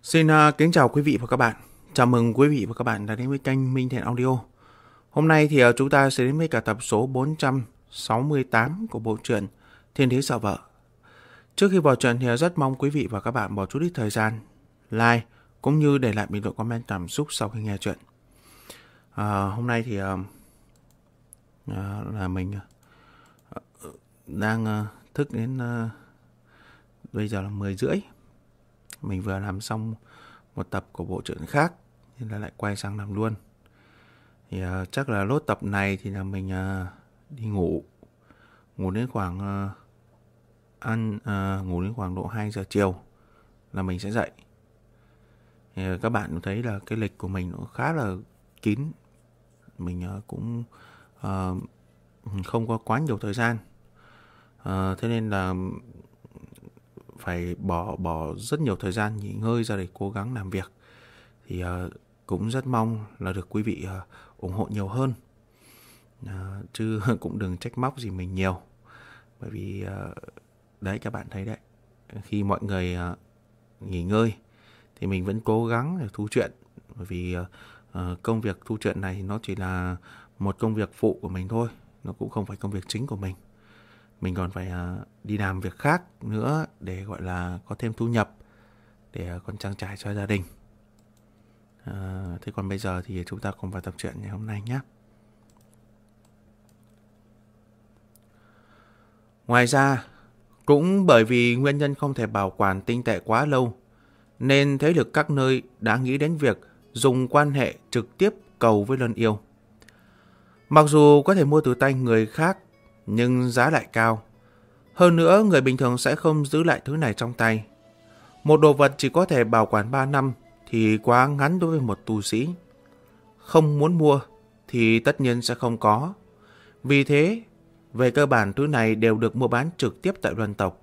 Xin kính chào quý vị và các bạn. Chào mừng quý vị và các bạn đã đến với kênh Minh Thiện Audio. Hôm nay thì chúng ta sẽ đến với cả tập số 468 của bộ truyện Thiên Đế Sợ Vợ. Trước khi vào truyện thì rất mong quý vị và các bạn bỏ chút ít thời gian like cũng như để lại bình luận comment cảm xúc sau khi nghe chuyện. Hôm nay thì là mình đang thức đến bây giờ là 10 rưỡi. Mình vừa làm xong một tập của bộ truyện khác nên là lại quay sang làm luôn. Thì chắc là lốt tập này thì là mình đi ngủ đến khoảng ngủ đến khoảng độ 2 giờ chiều là mình sẽ dậy. Thì các bạn thấy là cái lịch của mình nó khá là kín. Mình cũng không có quá nhiều thời gian. Thế nên là phải bỏ rất nhiều thời gian nghỉ ngơi ra để cố gắng làm việc. Thì cũng rất mong là được quý vị ủng hộ nhiều hơn. Chứ cũng đừng trách móc gì mình nhiều. Bởi vì đấy, các bạn thấy đấy, khi mọi người nghỉ ngơi thì mình vẫn cố gắng để thu truyện. Bởi vì công việc thu truyện này nó chỉ là một công việc phụ của mình thôi. Nó cũng không phải công việc chính của mình. Mình còn phải đi làm việc khác nữa để gọi là có thêm thu nhập, để còn trang trải cho gia đình. Thế còn bây giờ thì chúng ta cùng vào tập truyện ngày hôm nay nhé. Ngoài ra, cũng bởi vì nguyên nhân không thể bảo quản tinh tệ quá lâu, nên thế lực các nơi đã nghĩ đến việc dùng quan hệ trực tiếp cầu với Luân Yêu. Mặc dù có thể mua từ tay người khác, nhưng giá lại cao. Hơn nữa, người bình thường sẽ không giữ lại thứ này trong tay. Một đồ vật chỉ có thể bảo quản 3 năm thì quá ngắn đối với một tu sĩ. Không muốn mua thì tất nhiên sẽ không có. Vì thế, về cơ bản thứ này đều được mua bán trực tiếp tại Luân tộc.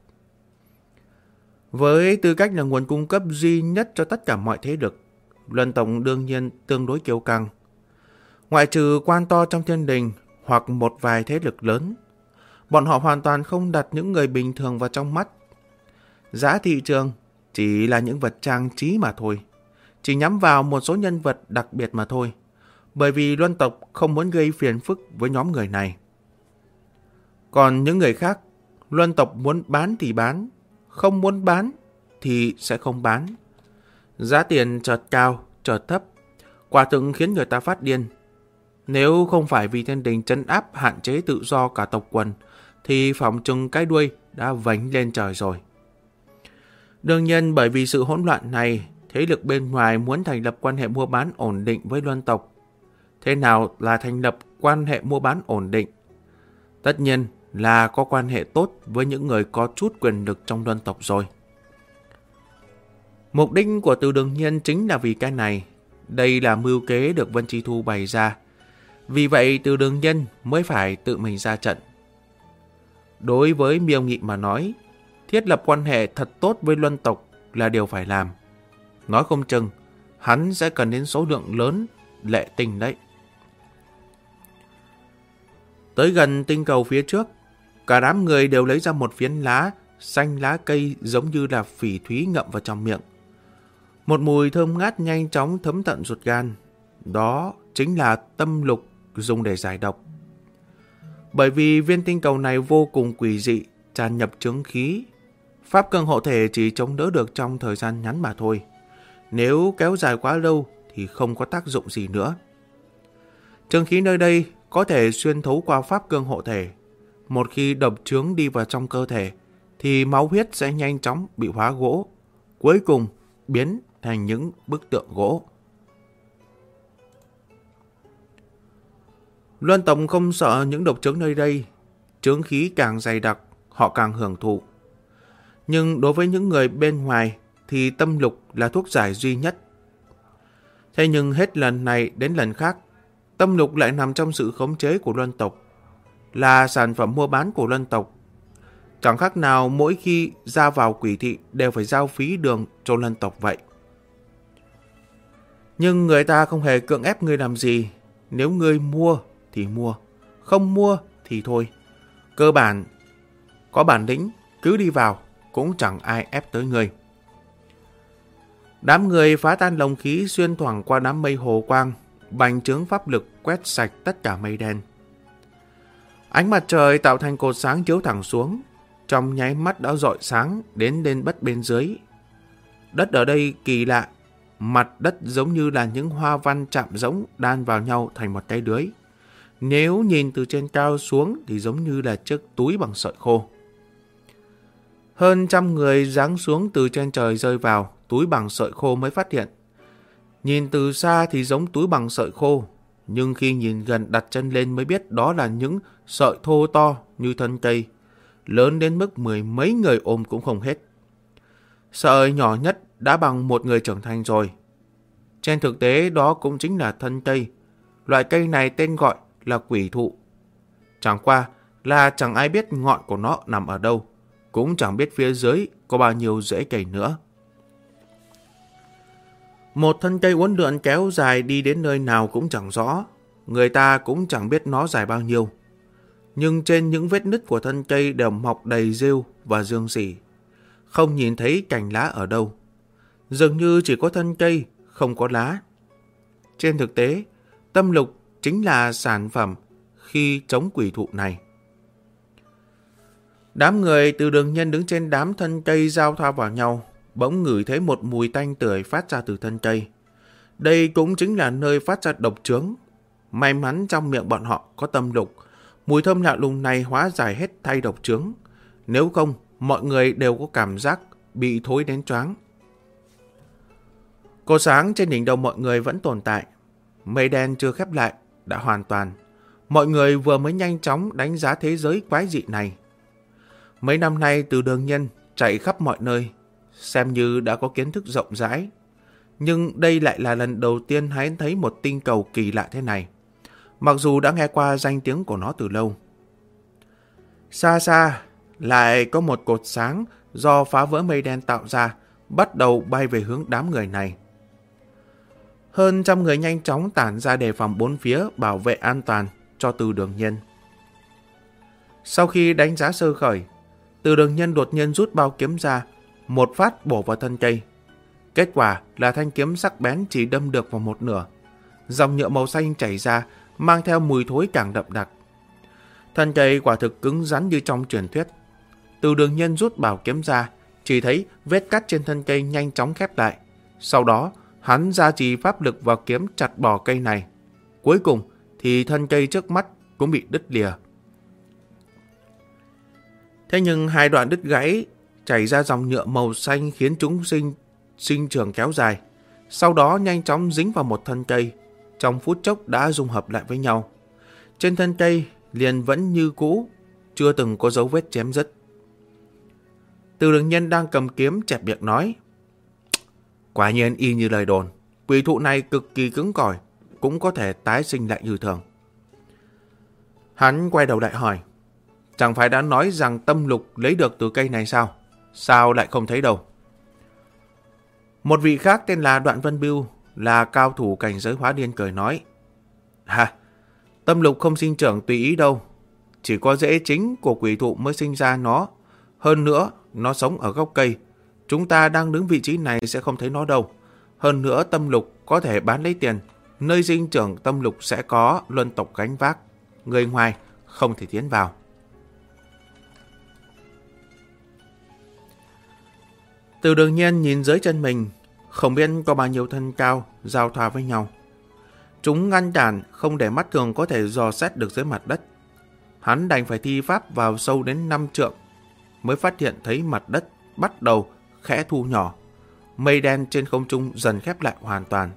Với tư cách là nguồn cung cấp duy nhất cho tất cả mọi thế lực, Luân tộc đương nhiên tương đối kiêu căng. Ngoại trừ quan to trong thiên đình hoặc một vài thế lực lớn, bọn họ hoàn toàn không đặt những người bình thường vào trong mắt. Giá thị trường chỉ là những vật trang trí mà thôi, chỉ nhắm vào một số nhân vật đặc biệt mà thôi, bởi vì Luân tộc không muốn gây phiền phức với nhóm người này. Còn những người khác, Luân tộc muốn bán thì bán, không muốn bán thì sẽ không bán. Giá tiền chợt cao, chợt thấp, quả thực khiến người ta phát điên. Nếu không phải vì thiên đình trấn áp hạn chế tự do cả tộc quần, thì phỏng chừng cái đuôi đã vánh lên trời rồi. Đương nhiên bởi vì sự hỗn loạn này, thế lực bên ngoài muốn thành lập quan hệ mua bán ổn định với Luân tộc. Thế nào là thành lập quan hệ mua bán ổn định? Tất nhiên là có quan hệ tốt với những người có chút quyền lực trong Luân tộc rồi. Mục đích của Từ Đường Nhiên chính là vì cái này. Đây là mưu kế được Vân Chi Thu bày ra. Vì vậy Từ Đường Nhiên mới phải tự mình ra trận. Đối với Miêu Nghị mà nói, thiết lập quan hệ thật tốt với Luân tộc là điều phải làm. Nói không chừng, hắn sẽ cần đến số lượng lớn lệ tinh đấy. Tới gần tinh cầu phía trước, cả đám người đều lấy ra một phiến lá, xanh lá cây giống như là phỉ thúy ngậm vào trong miệng. Một mùi thơm ngát nhanh chóng thấm tận ruột gan. Đó chính là tâm lục dùng để giải độc. Bởi vì viên tinh cầu này vô cùng quỷ dị, tràn nhập chướng khí. Pháp cương hộ thể chỉ chống đỡ được trong thời gian ngắn mà thôi. Nếu kéo dài quá lâu thì không có tác dụng gì nữa. Chướng khí nơi đây có thể xuyên thấu qua pháp cương hộ thể. Một khi độc chướng đi vào trong cơ thể thì máu huyết sẽ nhanh chóng bị hóa gỗ, cuối cùng biến thành những bức tượng gỗ. Luân tộc không sợ những độc chướng nơi đây. Chướng khí càng dày đặc, họ càng hưởng thụ. Nhưng đối với những người bên ngoài thì tâm lục là thuốc giải duy nhất. Thế nhưng hết lần này đến lần khác, tâm lục lại nằm trong sự khống chế của Luân tộc, là sản phẩm mua bán của Luân tộc. Chẳng khác nào mỗi khi ra vào quỷ thị đều phải giao phí đường cho Luân tộc vậy. Nhưng người ta không hề cưỡng ép ngươi làm gì. Nếu ngươi mua thì mua, không mua thì thôi. Cơ bản, có bản lĩnh cứ đi vào, cũng chẳng ai ép tới ngươi. Đám người phá tan lồng khí xuyên thoảng qua đám mây hồ quang, bành trướng pháp lực quét sạch tất cả mây đen. Ánh mặt trời tạo thành cột sáng chiếu thẳng xuống, trong nháy mắt đã rọi sáng đến bên bất bên dưới. Đất ở đây kỳ lạ, mặt đất giống như là những hoa văn chạm rỗng đan vào nhau thành một cái lưới. Nếu nhìn từ trên cao xuống thì giống như là chiếc túi bằng sợi khô. Hơn trăm người giáng xuống từ trên trời rơi vào, túi bằng sợi khô mới phát hiện. Nhìn từ xa thì giống túi bằng sợi khô, nhưng khi nhìn gần đặt chân lên mới biết đó là những sợi thô to như thân cây, lớn đến mức mười mấy người ôm cũng không hết. Sợi nhỏ nhất đã bằng một người trưởng thành rồi. Trên thực tế đó cũng chính là thân cây. Loại cây này tên gọi là quỷ thụ. Chẳng qua là chẳng ai biết ngọn của nó nằm ở đâu, cũng chẳng biết phía dưới có bao nhiêu rễ cây nữa. Một thân cây uốn lượn kéo dài đi đến nơi nào cũng chẳng rõ, người ta cũng chẳng biết nó dài bao nhiêu. Nhưng trên những vết nứt của thân cây đều mọc đầy rêu và dương xỉ, không nhìn thấy cành lá ở đâu. Dường như chỉ có thân cây, không có lá. Trên thực tế, tâm lục chính là sản phẩm khi chống quỷ thụ này. Đám người từ Đường Nhân đứng trên đám thân cây giao thoa vào nhau, bỗng ngửi thấy một mùi tanh tưởi phát ra từ thân cây. Đây cũng chính là nơi phát ra độc chướng. May mắn trong miệng bọn họ có tâm lục, mùi thơm lạ lùng này hóa giải hết thay độc chướng. Nếu không, mọi người đều có cảm giác bị thối đến choáng. Cột sáng trên đỉnh đầu mọi người vẫn tồn tại. Mây đen chưa khép lại, đã hoàn toàn. Mọi người vừa mới nhanh chóng đánh giá thế giới quái dị này. Mấy năm nay từ Đường Nhân chạy khắp mọi nơi, xem như đã có kiến thức rộng rãi. Nhưng đây lại là lần đầu tiên hắn thấy một tinh cầu kỳ lạ thế này, mặc dù đã nghe qua danh tiếng của nó từ lâu. Xa xa, lại có một cột sáng do phá vỡ mây đen tạo ra, bắt đầu bay về hướng đám người này. Hơn trăm người nhanh chóng tản ra đề phòng bốn phía, bảo vệ an toàn cho Từ Đường Nhân. Sau khi đánh giá sơ khởi, Từ Đường Nhân đột nhiên rút bao kiếm ra, một phát bổ vào thân cây. Kết quả là thanh kiếm sắc bén chỉ đâm được vào một nửa. Dòng nhựa màu xanh chảy ra, mang theo mùi thối càng đậm đặc. Thân cây quả thực cứng rắn như trong truyền thuyết. Từ Đường Nhân rút bảo kiếm ra, chỉ thấy vết cắt trên thân cây nhanh chóng khép lại. Sau đó, hắn gia trì pháp lực vào kiếm chặt bỏ cây này. Cuối cùng thì thân cây trước mắt cũng bị đứt lìa. Thế nhưng hai đoạn đứt gãy chảy ra dòng nhựa màu xanh khiến chúng sinh trưởng kéo dài. Sau đó nhanh chóng dính vào một thân cây, trong phút chốc đã dung hợp lại với nhau. Trên thân cây liền vẫn như cũ, chưa từng có dấu vết chém dứt. Từ Đường Nhân đang cầm kiếm chẹp miệng nói: quả nhiên y như lời đồn, quỷ thụ này cực kỳ cứng cỏi, cũng có thể tái sinh lại như thường. Hắn quay đầu lại hỏi: chẳng phải đã nói rằng tâm lục lấy được từ cây này sao? Sao lại không thấy đâu? Một vị khác tên là Đoạn Vân Bưu, là cao thủ cảnh giới hóa điên, cười nói: tâm lục không sinh trưởng tùy ý đâu. Chỉ có rễ chính của quỷ thụ mới sinh ra nó. Hơn nữa, nó sống ở gốc cây. Chúng ta đang đứng vị trí này sẽ không thấy nó đâu. Hơn nữa, tâm lục có thể bán lấy tiền. Nơi sinh trưởng tâm lục sẽ có luân tộc gánh vác. Người ngoài không thể tiến vào. Từ Đường Nhân nhìn dưới chân mình, không biết có bao nhiêu thân cao giao thoa với nhau. Chúng ngăn cản không để mắt thường có thể dò xét được dưới mặt đất. Hắn đành phải thi pháp vào sâu đến 5 trượng mới phát hiện thấy mặt đất bắt đầu khẽ thu nhỏ. Mây đen trên không trung dần khép lại hoàn toàn.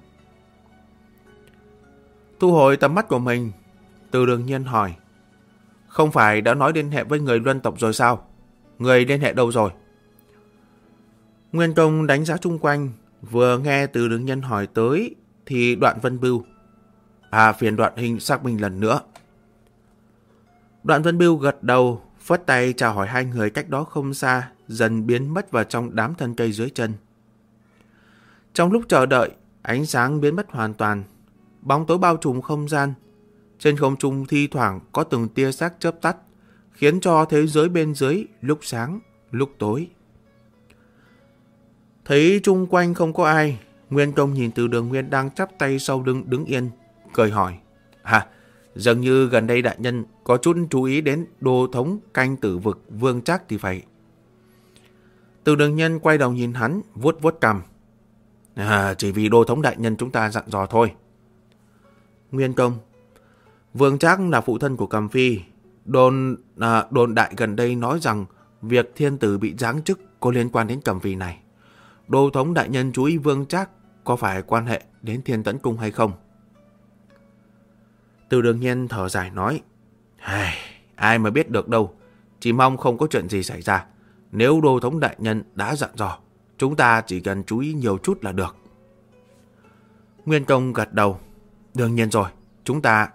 Thu hồi tầm mắt của mình, Từ Đường Nhân hỏi: không phải đã nói liên hệ với người luân tộc rồi sao? Người liên hệ đâu rồi? Nguyên Công đánh giá chung quanh, vừa nghe Từ Đường Nhân hỏi tới thì Đoạn Vân Bưu: phiền Đoạn Hình xác minh lần nữa. Đoạn Vân Bưu gật đầu, phất tay chào hỏi hai người cách đó không xa, dần biến mất vào trong đám thân cây dưới chân. Trong lúc chờ đợi, ánh sáng biến mất hoàn toàn, bóng tối bao trùm không gian. Trên không trung thi thoảng có từng tia sáng chớp tắt, khiến cho thế giới bên dưới lúc sáng, lúc tối. Thấy chung quanh không có ai, Nguyên Công nhìn Từ Đường Nguyên đang chắp tay sau lưng đứng yên, cười hỏi. Dường như gần đây đại nhân có chút chú ý đến đô thống canh tử vực Vương Trác thì phải. Từ Đường Nhân quay đầu nhìn hắn, vuốt vuốt cằm. Chỉ vì đô thống đại nhân chúng ta dặn dò thôi. Nguyên Công, Vương Trác là phụ thân của Cầm Phi. Đồn đại gần đây nói rằng việc thiên tử bị giáng chức có liên quan đến Cầm Phi này. Đô thống đại nhân chú ý Vương Trác có phải quan hệ đến Thiên Tẫn Cung hay không? Từ Đường Nhân thở dài nói. Ai mà biết được đâu. Chỉ mong không có chuyện gì xảy ra. Nếu đô thống đại nhân đã dặn dò, chúng ta chỉ cần chú ý nhiều chút là được. Nguyên Công gật đầu. Đương nhiên rồi, chúng ta...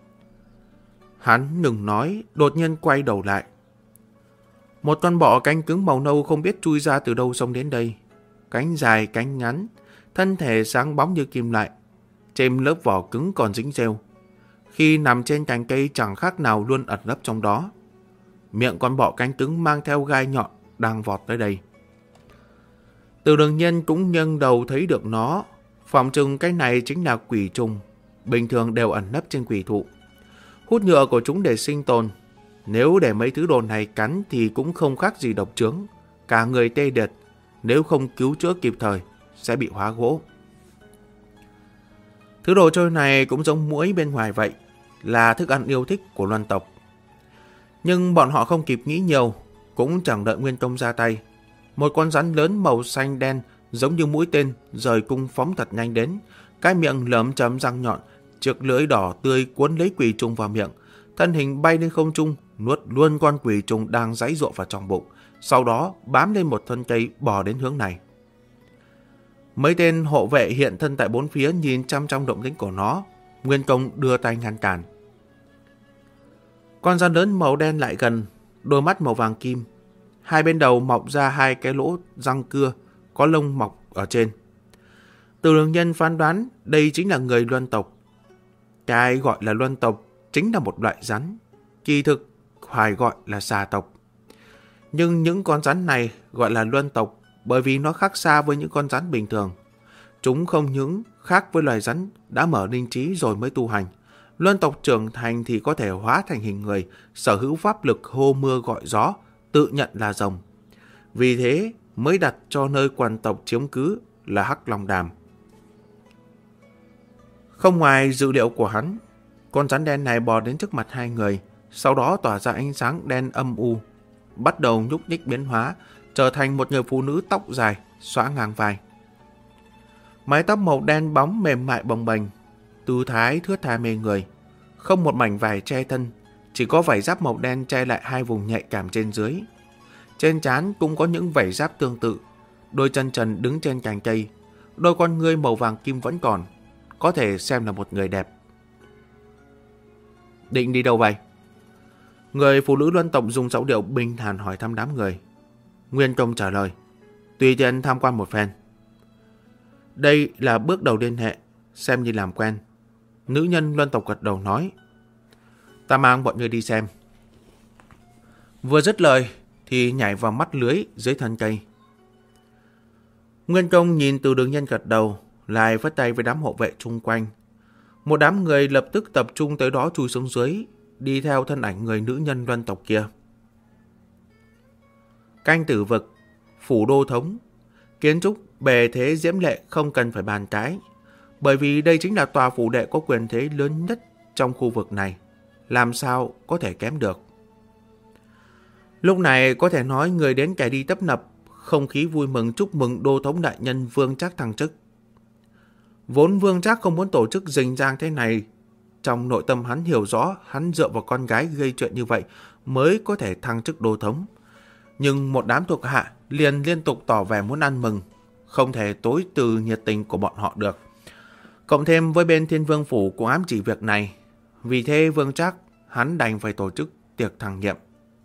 Hắn ngừng nói, đột nhiên quay đầu lại. Một con bọ cánh cứng màu nâu không biết chui ra từ đâu xông đến đây. Cánh dài, cánh ngắn, thân thể sáng bóng như kim loại. Trên lớp vỏ cứng còn dính rêu. Khi nằm trên cành cây chẳng khác nào luôn ẩn nấp trong đó. Miệng con bọ cánh cứng mang theo gai nhọn đang vọt tới đây. Từ Đường Nhân cũng nhân đầu thấy được nó. Phỏng chừng cái này chính là quỷ trùng. Bình thường đều ẩn nấp trên quỷ thụ. Hút nhựa của chúng để sinh tồn. Nếu để mấy thứ đồ này cắn thì cũng không khác gì độc trướng. Cả người tê liệt. Nếu không cứu chữa kịp thời sẽ bị hóa gỗ. Thứ đồ chơi này cũng giống muỗi bên ngoài vậy. Là thức ăn yêu thích của loan tộc. Nhưng bọn họ không kịp nghĩ nhiều. Cũng chẳng đợi Nguyên Công ra tay. Một con rắn lớn màu xanh đen giống như mũi tên rời cung phóng thật nhanh đến. Cái miệng lởm chởm răng nhọn, chiếc lưỡi đỏ tươi cuốn lấy quỷ trùng vào miệng. Thân hình bay lên không trung, nuốt luôn con quỷ trùng đang giãy giụa vào trong bụng. Sau đó bám lên một thân cây bò đến hướng này. Mấy tên hộ vệ hiện thân tại bốn phía nhìn chăm chăm động tĩnh của nó. Nguyên Công đưa tay ngăn cản. Con rắn lớn màu đen lại gần, đôi mắt màu vàng kim. Hai bên đầu mọc ra hai cái lỗ răng cưa, có lông mọc ở trên. Từ Đường Nhân phán đoán đây chính là người Luân tộc. Cái gọi là Luân tộc chính là một loại rắn, kỳ thực phải gọi là xà tộc. Nhưng những con rắn này gọi là Luân tộc bởi vì nó khác xa với những con rắn bình thường. Chúng không những khác với loài rắn đã mở linh trí rồi mới tu hành. Luân tộc trưởng thành thì có thể hóa thành hình người, sở hữu pháp lực hô mưa gọi gió, tự nhận là rồng. Vì thế mới đặt cho nơi quan tộc chiếm cứ là Hắc Long Đàm. Không ngoài dự liệu của hắn, con rắn đen này bò đến trước mặt hai người, sau đó tỏa ra ánh sáng đen âm u, bắt đầu nhúc nhích biến hóa, trở thành một người phụ nữ tóc dài, xõa ngang vai. Mái tóc màu đen bóng mềm mại bồng bềnh, tư thái thướt tha mê người, không một mảnh vải che thân, chỉ có vảy giáp màu đen che lại hai vùng nhạy cảm trên dưới. Trên trán cũng có những vảy giáp tương tự, đôi chân trần đứng trên cành cây, đôi con ngươi màu vàng kim vẫn còn, có thể xem là một người đẹp. Định đi đâu vậy? Người phụ nữ Luân tộc dùng giọng điệu bình thản hỏi thăm đám người. Nguyên Công trả lời, tùy tiện tham quan một phen. Đây là bước đầu liên hệ, xem như làm quen. Nữ nhân Luân tộc gật đầu nói, ta mang bọn người đi xem. Vừa dứt lời thì nhảy vào mắt lưới dưới thân cây. Nguyên Công nhìn Từ Đường Nhân gật đầu, lại vất tay với đám hộ vệ chung quanh. Một đám người lập tức tập trung tới đó chui xuống dưới, đi theo thân ảnh người nữ nhân Luân tộc kia. Canh tử vực, phủ đô thống, kiến trúc bề thế diễm lệ không cần phải bàn cãi, bởi vì đây chính là tòa phủ đệ có quyền thế lớn nhất trong khu vực này, làm sao có thể kém được. Lúc này có thể nói người đến kẻ đi tấp nập, không khí vui mừng chúc mừng đô thống đại nhân Vương Trác thăng chức. Vốn Vương Trác không muốn tổ chức rình rang thế này, trong nội tâm hắn hiểu rõ hắn dựa vào con gái gây chuyện như vậy mới có thể thăng chức đô thống. Nhưng một đám thuộc hạ liền liên tục tỏ vẻ muốn ăn mừng, không thể tối từ nhiệt tình của bọn họ được. Cộng thêm với bên Thiên Vương Phủ cũng ám chỉ việc này, vì thế Vương Trác hắn đành phải tổ chức tiệc thăng nhiệm.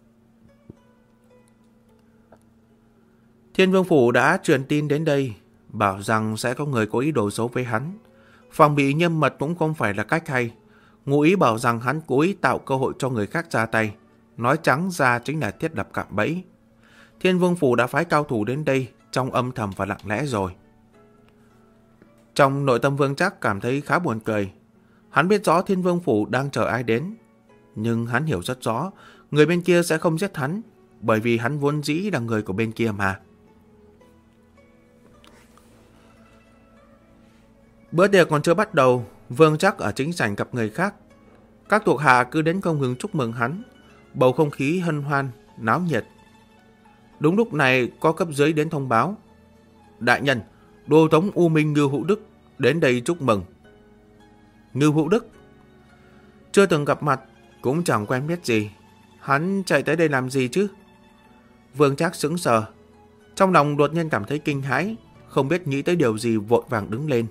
Thiên Vương Phủ đã truyền tin đến đây, bảo rằng sẽ có người có ý đồ xấu với hắn. Phòng bị nghiêm mật cũng không phải là cách hay. Ngụ ý bảo rằng hắn cố ý tạo cơ hội cho người khác ra tay. Nói trắng ra chính là thiết lập cạm bẫy. Thiên Vương Phủ đã phái cao thủ đến đây trong âm thầm và lặng lẽ rồi. Trong nội tâm Vương Trác cảm thấy khá buồn cười. Hắn biết rõ Thiên Vương Phủ đang chờ ai đến, nhưng hắn hiểu rất rõ người bên kia sẽ không giết hắn, bởi vì hắn vốn dĩ là người của bên kia mà. Bữa tiệc còn chưa bắt đầu, Vương Trác ở chính sảnh gặp người khác. Các thuộc hạ cứ đến không ngừng chúc mừng hắn, bầu không khí hân hoan, náo nhiệt. Đúng lúc này có cấp dưới đến thông báo: đại nhân, Đô thống U Minh Ngưu Hữu Đức đến đây chúc mừng. Ngưu Hữu Đức? Chưa từng gặp mặt, cũng chẳng quen biết gì. Hắn chạy tới đây làm gì chứ? Vương Trác sững sờ, trong lòng đột nhiên cảm thấy kinh hãi, không biết nghĩ tới điều gì, vội vàng đứng lên.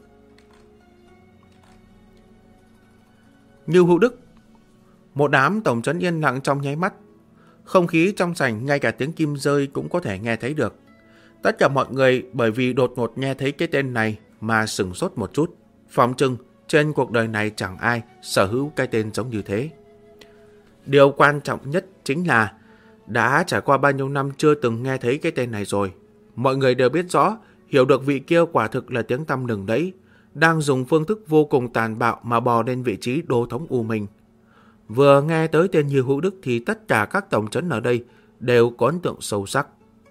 Ngưu Hữu Đức. Một đám tổng trấn yên lặng trong nháy mắt. Không khí trong sảnh ngay cả tiếng kim rơi cũng có thể nghe thấy được. Tất cả mọi người bởi vì đột ngột nghe thấy cái tên này mà sửng sốt một chút. Phỏng chừng trên cuộc đời này chẳng ai sở hữu cái tên giống như thế. Điều quan trọng nhất chính là đã trải qua bao nhiêu năm chưa từng nghe thấy cái tên này rồi. Mọi người đều biết rõ, hiểu được vị kia quả thực là tiếng tăm lừng lẫy, đang dùng phương thức vô cùng tàn bạo mà bò lên vị trí đô thống U Minh. Vừa nghe tới tên Ngưu Hữu Đức thì tất cả các tổng trấn ở đây đều có ấn tượng sâu sắc.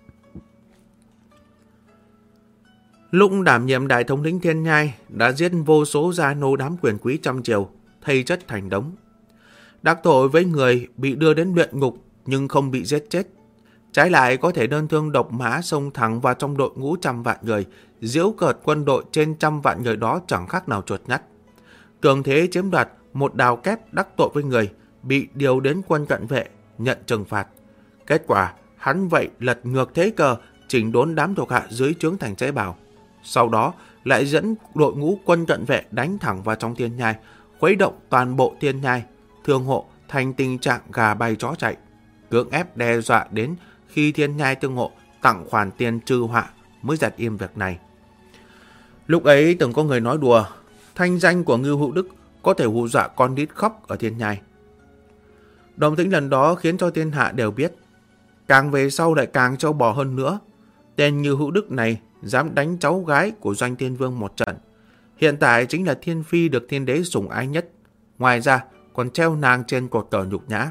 Lúc đảm nhiệm đại thống lĩnh Thiên Nhai đã giết vô số gia nô đám quyền quý trong triều, thây chất thành đống. Đắc tội với người bị đưa đến luyện ngục nhưng không bị giết chết, trái lại có thể đơn thương độc mã xông thẳng vào trong đội ngũ trăm vạn người, giễu cợt quân đội trên trăm vạn người đó chẳng khác nào chuột nhắt. Cường thế chiếm đoạt một đào kép, đắc tội với người bị điều đến quân cận vệ nhận trừng phạt. Kết quả hắn vậy lật ngược thế cờ, chỉnh đốn đám thuộc hạ dưới trướng thành Tế Bào. Sau đó lại dẫn đội ngũ quân cận vệ đánh thẳng vào trong Thiên Nhai, khuấy động toàn bộ Thiên Nhai, thương hộ thành tình trạng gà bay chó chạy, cưỡng ép đe dọa đến khi Thiên Nhai thương hộ tặng khoản tiền trừ họa mới dẹp im việc này. Lúc ấy từng có người nói đùa, thanh danh của Ngưu Hữu Đức có thể hù dọa con nít khóc ở Thiên Nhai. Động tĩnh lần đó khiến cho thiên hạ đều biết, càng về sau lại càng trâu bò hơn nữa. Tên Ngưu Hữu Đức này dám đánh cháu gái của Doanh Thiên Vương một trận, hiện tại chính là thiên phi được thiên đế sủng ái nhất, ngoài ra còn treo nàng trên cột cờ nhục nhã.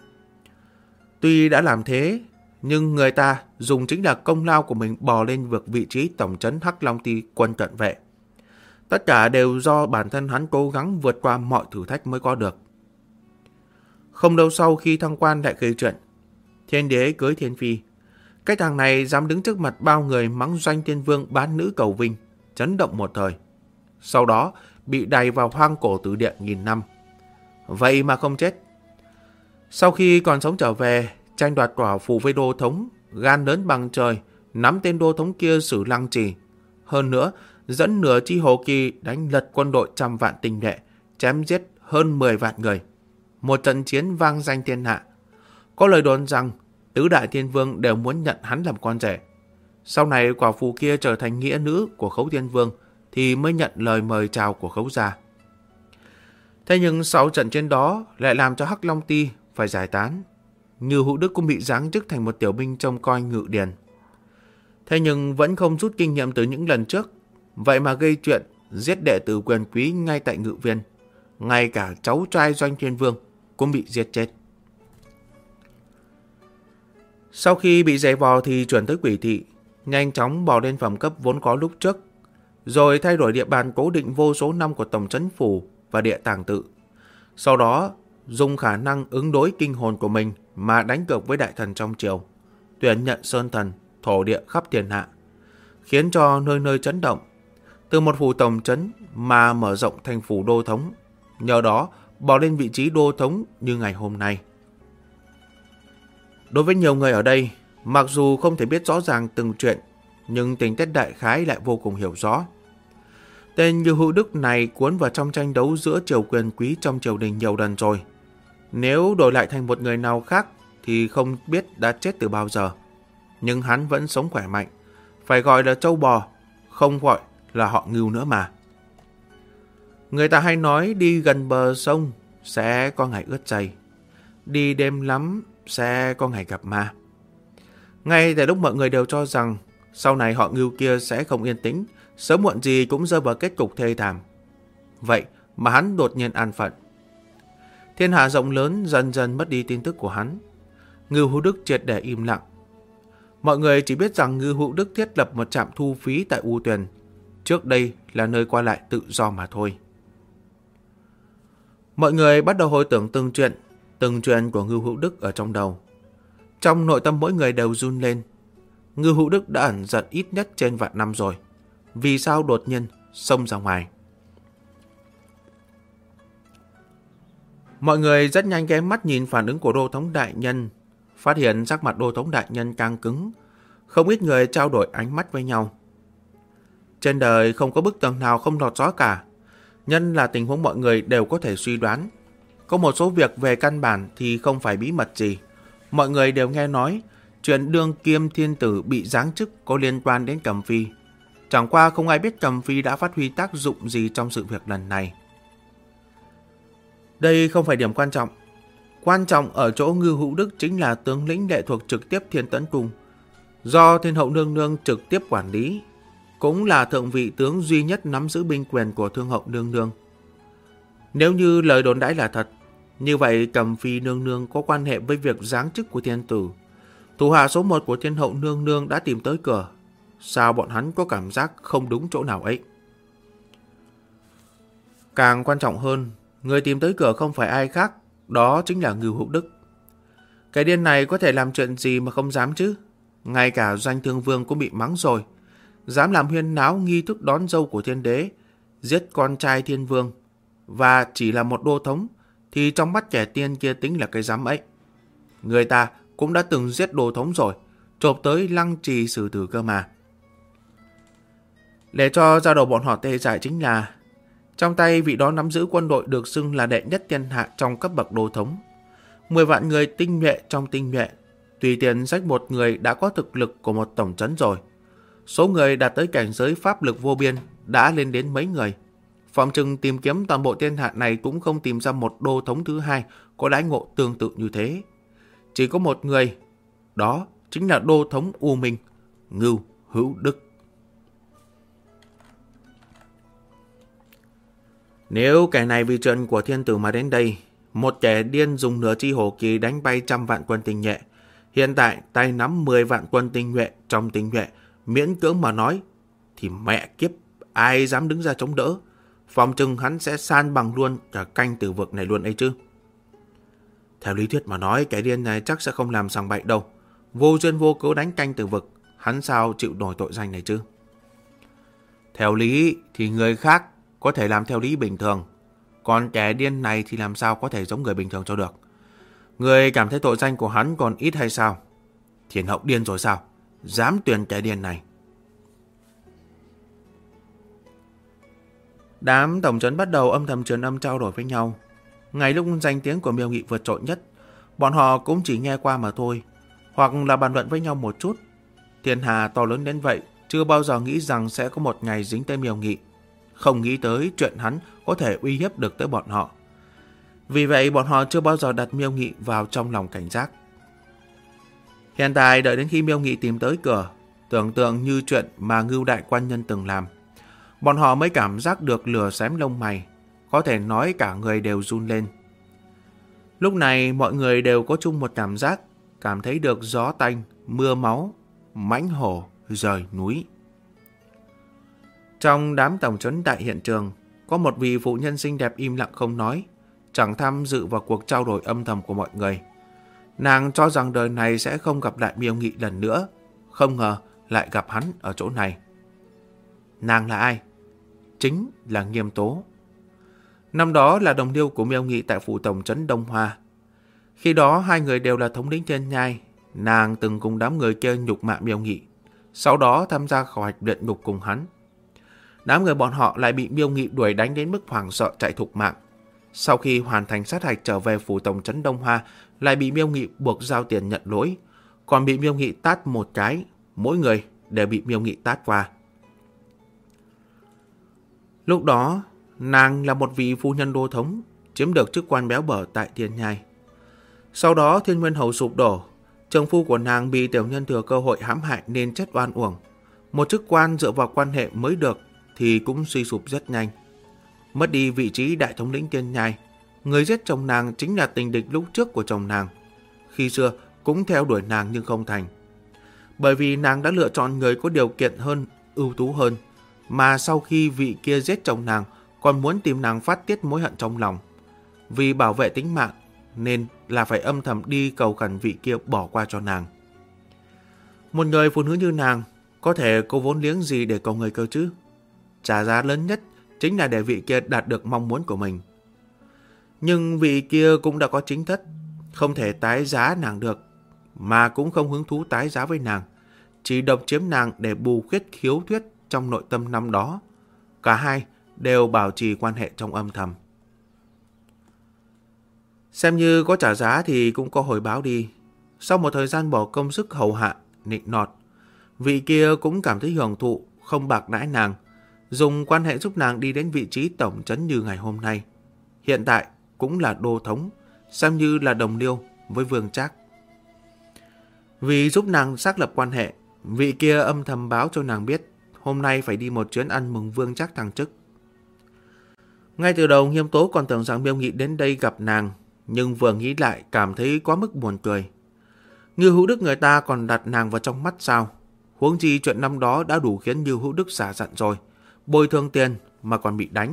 Tuy đã làm thế, nhưng người ta dùng chính là công lao của mình bò lên vượt vị trí tổng trấn Hắc Long Ty quân cận vệ. Tất cả đều do bản thân hắn cố gắng vượt qua mọi thử thách mới có được. Không lâu sau khi thăng quan lại gây chuyện, thiên đế cưới thiên phi. Cái thằng này dám đứng trước mặt bao người mắng Doanh Thiên Vương bán nữ cầu vinh, chấn động một thời. Sau đó bị đày vào hoang cổ tử địa nghìn năm. Vậy mà không chết. Sau khi còn sống trở về, tranh đoạt quả phù với đô thống, gan lớn bằng trời, nắm tên đô thống kia xử lăng trì. Hơn nữa, dẫn nửa chi hồ kỳ đánh lật quân đội trăm vạn tinh nhuệ, chém giết hơn 10 vạn người. Một trận chiến vang danh thiên hạ. Có lời đồn rằng tứ đại thiên vương đều muốn nhận hắn làm con rể. Sau này quả phù kia trở thành nghĩa nữ của Khấu Thiên Vương thì mới nhận lời mời chào của Khấu gia. Thế nhưng sau trận chiến đó lại làm cho Hắc Long Ty phải giải tán. Ngưu Hữu Đức cũng bị giáng chức thành một tiểu binh trông coi ngự điền. Thế nhưng vẫn không rút kinh nghiệm từ những lần trước, vậy mà gây chuyện giết đệ tử quyền quý ngay tại ngự viên. Ngay cả cháu trai Doanh Thiên Vương cũng bị giết chết. Sau khi bị giày vò thì chuyển tới Quỷ Thị, nhanh chóng bò lên phẩm cấp vốn có lúc trước, rồi thay đổi địa bàn cố định vô số năm của Tổng Trấn Phủ và Địa Tàng Tự. Sau đó dùng khả năng ứng đối kinh hồn của mình mà đánh cược với đại thần trong triều, tuyển nhận sơn thần, thổ địa khắp thiên hạ, khiến cho nơi nơi chấn động. Từ một phủ tổng trấn mà mở rộng thành phủ đô thống, nhờ đó bò lên vị trí đô thống như ngày hôm nay. Đối với nhiều người ở đây, mặc dù không thể biết rõ ràng từng chuyện, nhưng tình tiết đại khái lại vô cùng hiểu rõ. Tên Ngưu Hữu Đức này cuốn vào trong tranh đấu giữa triều quyền quý trong triều đình nhiều lần rồi. Nếu đổi lại thành một người nào khác thì không biết đã chết từ bao giờ. Nhưng hắn vẫn sống khỏe mạnh, phải gọi là trâu bò, không gọi là họ Ngưu nữa mà. Người ta hay nói đi gần bờ sông sẽ có ngày ướt giày, đi đêm lắm sẽ có ngày gặp ma. Ngay tại lúc mọi người đều cho rằng sau này họ Ngưu kia sẽ không yên tĩnh, sớm muộn gì cũng rơi vào kết cục thê thảm. Vậy mà hắn đột nhiên an phận. Thiên hạ rộng lớn dần dần mất đi tin tức của hắn. Ngưu Hữu Đức triệt để im lặng. Mọi người chỉ biết rằng Ngưu Hữu Đức thiết lập một trạm thu phí tại U Tuyền. Trước đây là nơi qua lại tự do mà thôi. Mọi người bắt đầu hồi tưởng từng chuyện của Ngưu Hữu Đức ở trong đầu. Trong nội tâm mỗi người đều run lên. Ngưu Hữu Đức đã ẩn giật ít nhất trên vạn năm rồi. Vì sao đột nhiên xông ra ngoài? Mọi người rất nhanh ghé mắt nhìn phản ứng của Đô Thống Đại Nhân, phát hiện sắc mặt Đô Thống Đại Nhân căng cứng. Không ít người trao đổi ánh mắt với nhau. Trên đời không có bức tường nào không lọt gió cả. Nhân là tình huống mọi người đều có thể suy đoán. Có một số việc về căn bản thì không phải bí mật gì. Mọi người đều nghe nói chuyện đương kim thiên tử bị giáng chức có liên quan đến Cầm Phi. Chẳng qua không ai biết Cầm Phi đã phát huy tác dụng gì trong sự việc lần này. Đây không phải điểm quan trọng. Quan trọng ở chỗ Ngưu Hữu Đức chính là tướng lĩnh lệ thuộc trực tiếp Thiên Tấn Cung, do Thiên Hậu Nương Nương trực tiếp quản lý, cũng là thượng vị tướng duy nhất nắm giữ binh quyền của Thương Hậu Nương Nương. Nếu như lời đồn đãi là thật, như vậy Cầm Phi Nương Nương có quan hệ với việc giáng chức của thiên tử. Thủ hạ số 1 của Thiên Hậu Nương Nương đã tìm tới cửa. Sao bọn hắn có cảm giác không đúng chỗ nào ấy? Càng quan trọng hơn, người tìm tới cửa không phải ai khác, đó chính là Ngưu Hữu Đức. Cái điên này có thể làm chuyện gì mà không dám chứ? Ngay cả Doanh Thương Vương cũng bị mắng rồi. Dám làm huyên náo nghi thức đón dâu của thiên đế, giết con trai thiên vương, và chỉ là một đô thống, thì trong mắt kẻ tiên kia tính là cái dám ấy. Người ta cũng đã từng giết đô thống rồi, chộp tới lăng trì xử tử cơ mà. Để cho ra đầu bọn họ tê dại chính là trong tay vị đó nắm giữ quân đội được xưng là đệ nhất thiên hạ trong cấp bậc đô thống. 10 vạn người tinh nhuệ trong tinh nhuệ, tùy tiện xách một người đã có thực lực của một tổng trấn rồi. Số người đạt tới cảnh giới pháp lực vô biên đã lên đến mấy người. Phòng trừng tìm kiếm toàn bộ thiên hạ này cũng không tìm ra một đô thống thứ hai có đãi ngộ tương tự như thế. Chỉ có một người, đó chính là đô thống U Minh, Ngưu Hữu Đức. Nếu kẻ này vì chuyện của thiên tử mà đến đây, một kẻ điên dùng nửa chi hổ kỳ đánh bay 100 vạn quân tinh nhuệ, hiện tại tay nắm 10 vạn quân tinh nhuệ trong tinh nhuệ, miễn cưỡng mà nói, thì mẹ kiếp, ai dám đứng ra chống đỡ? Phòng chừng hắn sẽ san bằng luôn cả canh tử vực này luôn ấy chứ. Theo lý thuyết mà nói, kẻ điên này chắc sẽ không làm sằng bậy đâu. Vô duyên vô cớ đánh canh tử vực, hắn sao chịu nổi tội danh này chứ? Theo lý thì người khác có thể làm theo lý bình thường, còn kẻ điên này thì làm sao có thể giống người bình thường cho được? Người cảm thấy tội danh của hắn còn ít hay sao? Thiên hậu điên rồi sao? Dám tuyển kẻ điên này. Đám tổng trấn bắt đầu âm thầm truyền âm trao đổi với nhau. Ngay lúc danh tiếng của Miêu Nghị vượt trội nhất, bọn họ cũng chỉ nghe qua mà thôi, hoặc là bàn luận với nhau một chút. Thiên hà to lớn đến vậy, chưa bao giờ nghĩ rằng sẽ có một ngày dính tới Miêu Nghị. Không nghĩ tới chuyện hắn có thể uy hiếp được tới bọn họ. Vì vậy bọn họ chưa bao giờ đặt Miêu Nghị vào trong lòng cảnh giác. Hiện tại đợi đến khi Miêu Nghị tìm tới cửa, tưởng tượng như chuyện mà Ngưu Đại Quan Nhân từng làm, bọn họ mới cảm giác được lửa xém lông mày, có thể nói cả người đều run lên. Lúc này mọi người đều có chung một cảm giác, cảm thấy được gió tanh, mưa máu, mãnh hổ rời núi. Trong đám tổng trấn tại hiện trường, có một vị phụ nhân xinh đẹp im lặng không nói, chẳng tham dự vào cuộc trao đổi âm thầm của mọi người. Nàng cho rằng đời này sẽ không gặp lại Miêu Nghị lần nữa, không ngờ lại gặp hắn ở chỗ này. Nàng là ai? Chính là Nghiêm Tố. Năm đó là đồng liêu của Miêu Nghị tại phủ tổng trấn Đông Hoa. Khi đó hai người đều là thống lĩnh Thiên Nhai, nàng từng cùng đám người kia nhục mạ Miêu Nghị, sau đó tham gia khảo hạch luyện ngục cùng hắn. Đám người bọn họ lại bị Miêu Nghị đuổi đánh đến mức hoảng sợ chạy thục mạng. Sau khi hoàn thành sát hạch trở về phủ tổng trấn Đông Hoa, lại bị Miêu Nghị buộc giao tiền nhận lỗi, còn bị Miêu Nghị tát một cái, mỗi người đều bị Miêu Nghị tát qua. Lúc đó, nàng là một vị phu nhân đô thống, chiếm được chức quan béo bở tại Thiên Nhai. Sau đó Thiên Nguyên Hầu sụp đổ, chồng phu của nàng bị tiểu nhân thừa cơ hội hãm hại nên chết oan uổng. Một chức quan dựa vào quan hệ mới được thì cũng suy sụp rất nhanh. Mất đi vị trí đại thống lĩnh Tiên Nhai, người giết chồng nàng chính là tình địch lúc trước của chồng nàng. Khi xưa cũng theo đuổi nàng nhưng không thành. Bởi vì nàng đã lựa chọn người có điều kiện hơn, ưu tú hơn, mà sau khi vị kia giết chồng nàng còn muốn tìm nàng phát tiết mối hận trong lòng. Vì bảo vệ tính mạng nên là phải âm thầm đi cầu khẩn vị kia bỏ qua cho nàng. Một người phụ nữ như nàng có thể có vốn liếng gì để cầu người cơ chứ? Trả giá lớn nhất chính là để vị kia đạt được mong muốn của mình. Nhưng vị kia cũng đã có chính thất, không thể tái giá nàng được, mà cũng không hứng thú tái giá với nàng, chỉ độc chiếm nàng để bù khuyết khiếu thuyết trong nội tâm năm đó. Cả hai đều bảo trì quan hệ trong âm thầm. Xem như có trả giá thì cũng có hồi báo đi. Sau một thời gian bỏ công sức hầu hạ, nịnh nọt, vị kia cũng cảm thấy hưởng thụ, không bạc đãi nàng, dùng quan hệ giúp nàng đi đến vị trí tổng trấn như ngày hôm nay. Hiện tại cũng là đô thống, xem như là đồng liêu với Vương Trác. Vì giúp nàng xác lập quan hệ, vị kia âm thầm báo cho nàng biết hôm nay phải đi một chuyến ăn mừng Vương Trác thăng chức. Ngay từ đầu Nghiêm Tố còn tưởng rằng Miêu Nghị đến đây gặp nàng, nhưng vừa nghĩ lại cảm thấy quá mức buồn cười. Như Hữu Đức người ta còn đặt nàng vào trong mắt sao? Huống chi chuyện năm đó đã đủ khiến Như Hữu Đức xả giận rồi, bồi thường tiền mà còn bị đánh.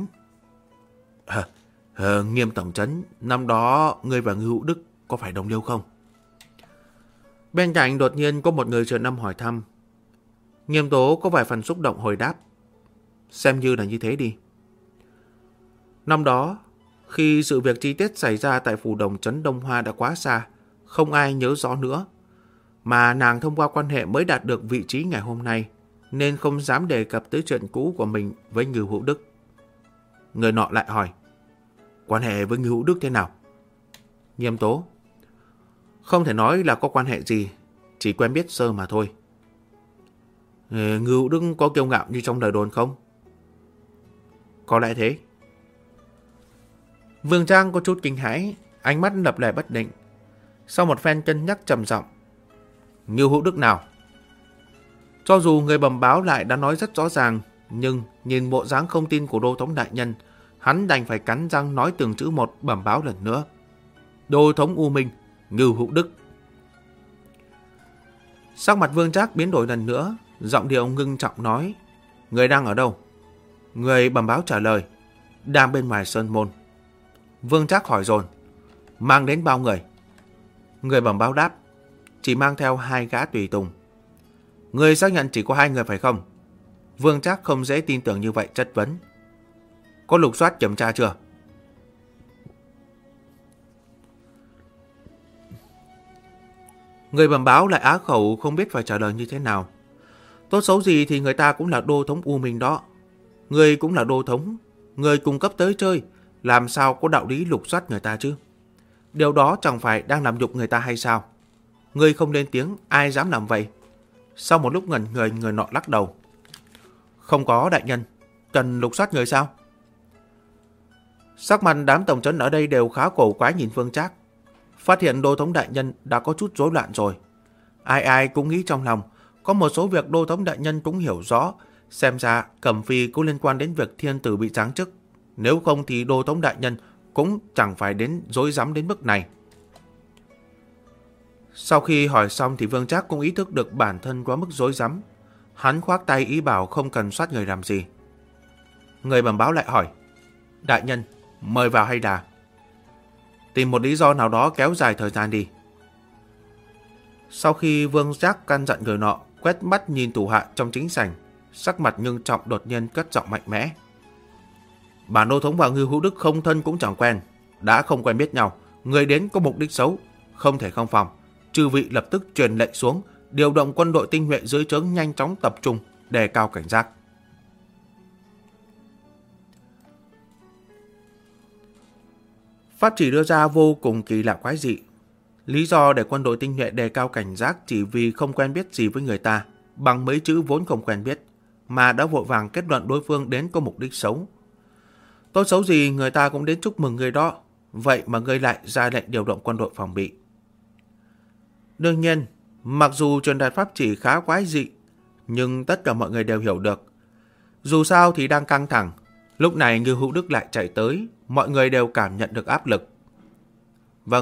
Nghiêm tổng trấn, năm đó ngươi và Như Hữu Đức có phải đồng liêu không? Bên cạnh đột nhiên có một người truyền âm hỏi thăm. Nghiêm Tố có vài phần xúc động hồi đáp. Xem như là như thế đi. Năm đó, khi sự việc chi tiết xảy ra tại phủ đồng trấn Đông Hoa đã quá xa, không ai nhớ rõ nữa. Mà nàng thông qua quan hệ mới đạt được vị trí ngày hôm nay, nên không dám đề cập tới chuyện cũ của mình với Ngưu Hữu Đức. Người nọ lại hỏi, quan hệ với Ngưu Hữu Đức thế nào? Nghiêm Tố, không thể nói là có quan hệ gì, chỉ quen biết sơ mà thôi. Ngưu Hữu Đức có kiêu ngạo như trong lời đồn không? Có lẽ thế. Vương Trang có chút kinh hãi, ánh mắt lập lè bất định. Sau một phen cân nhắc trầm giọng, Ngưu Hữu Đức nào? Cho dù người bẩm báo lại đã nói rất rõ ràng, nhưng nhìn bộ dáng không tin của đô thống đại nhân, hắn đành phải cắn răng nói từng chữ một bẩm báo lần nữa. Đô thống U Minh, Ngưu Hữu Đức. Sắc mặt Vương Trác biến đổi lần nữa, giọng điệu ngưng trọng nói, người đang ở đâu? Người bẩm báo trả lời, đang bên ngoài sơn môn. Vương Trác hỏi dồn, mang đến bao người? Người bẩm báo đáp, chỉ mang theo 2 gã tùy tùng. Người xác nhận chỉ có 2 người phải không? Vương Trác không dễ tin tưởng như vậy chất vấn. Có lục soát kiểm tra chưa? Người bẩm báo lại á khẩu không biết phải trả lời như thế nào. Tốt xấu gì thì người ta cũng là đô thống U Minh đó. Người cũng là đô thống, người cung cấp tới chơi, làm sao có đạo lý lục soát người ta chứ? Điều đó chẳng phải đang làm nhục người ta hay sao? Người không lên tiếng, ai dám làm vậy? Sau một lúc ngẩn người, người nọ lắc đầu. Không có đại nhân, cần lục soát người sao? Sắc mặt đám tổng trấn ở đây đều khá cổ quái nhìn Vương Trác. Phát hiện đô thống đại nhân đã có chút rối loạn rồi. Ai ai cũng nghĩ trong lòng, có một số việc đô thống đại nhân cũng hiểu rõ. Xem ra Cẩm Phi có liên quan đến việc thiên tử bị giáng chức. Nếu không thì đô thống đại nhân cũng chẳng phải đến rối rắm đến mức này. Sau khi hỏi xong thì Vương Trác cũng ý thức được bản thân quá mức rối rắm. Hắn khoác tay ý bảo không cần soát người làm gì. Người bẩm báo lại hỏi, đại nhân, mời vào hay đà? Tìm một lý do nào đó kéo dài thời gian đi. Sau khi Vương Trác căn dặn người nọ, quét mắt nhìn thủ hạ trong chính sảnh, sắc mặt ngưng trọng đột nhiên cất giọng mạnh mẽ. Bản đô thống và Ngưu Hữu Đức không thân cũng chẳng quen, đã không quen biết nhau, người đến có mục đích xấu, không thể không phòng. Chư vị lập tức truyền lệnh xuống, điều động quân đội tinh nhuệ dưới trướng nhanh chóng tập trung, đề cao cảnh giác. Pháp chỉ đưa ra vô cùng kỳ lạ quái dị. Lý do để quân đội tinh nhuệ đề cao cảnh giác chỉ vì không quen biết gì với người ta, bằng mấy chữ vốn không quen biết, mà đã vội vàng kết luận đối phương đến có mục đích xấu. Tốt xấu gì người ta cũng đến chúc mừng người đó, vậy mà người lại ra lệnh điều động quân đội phòng bị. Đương nhiên, mặc dù truyền đạt pháp chỉ khá quái dị, Nhưng tất cả mọi người đều hiểu được. Dù sao thì đang căng thẳng. Lúc này Ngưu Hữu Đức lại chạy tới, mọi người đều cảm nhận được áp lực. Vâng.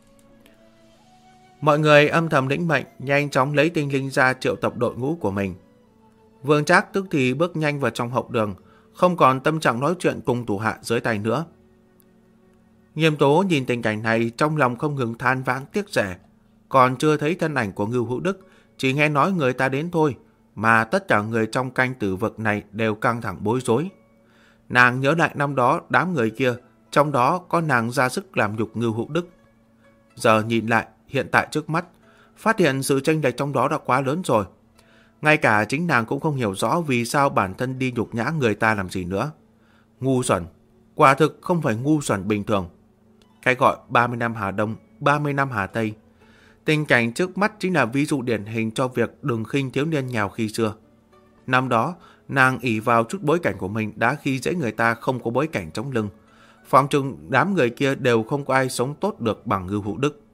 Mọi người âm thầm lĩnh mệnh, nhanh chóng lấy tinh linh ra triệu tập đội ngũ của mình. Vương Trác tức thì bước nhanh vào trong hậu đường, không còn tâm trạng nói chuyện cùng thủ hạ dưới tay nữa. Nghiêm Tố nhìn tình cảnh này, trong lòng không ngừng than vãn tiếc rẻ. Còn chưa thấy thân ảnh của Ngưu Hữu Đức, chỉ nghe nói người ta đến thôi, mà tất cả người trong canh tử vực này đều căng thẳng bối rối. Nàng nhớ lại năm đó đám người kia, trong đó có nàng ra sức làm nhục Ngưu Hữu Đức. Giờ nhìn lại, hiện tại trước mắt, phát hiện sự chênh lệch trong đó đã quá lớn rồi. Ngay cả chính nàng cũng không hiểu rõ vì sao bản thân đi nhục nhã người ta làm gì nữa. Ngu xuẩn, quả thực không phải ngu xuẩn bình thường. Cái gọi 30 năm Hà Đông, 30 năm Hà Tây. Tình cảnh trước mắt chính là ví dụ điển hình cho việc đừng khinh thiếu niên nghèo khi xưa. Năm đó, nàng ỷ vào chút bối cảnh của mình đã khi dễ người ta không có bối cảnh chống lưng. Phòng trừng đám người kia đều không có ai sống tốt được bằng Ngưu Hữu Đức.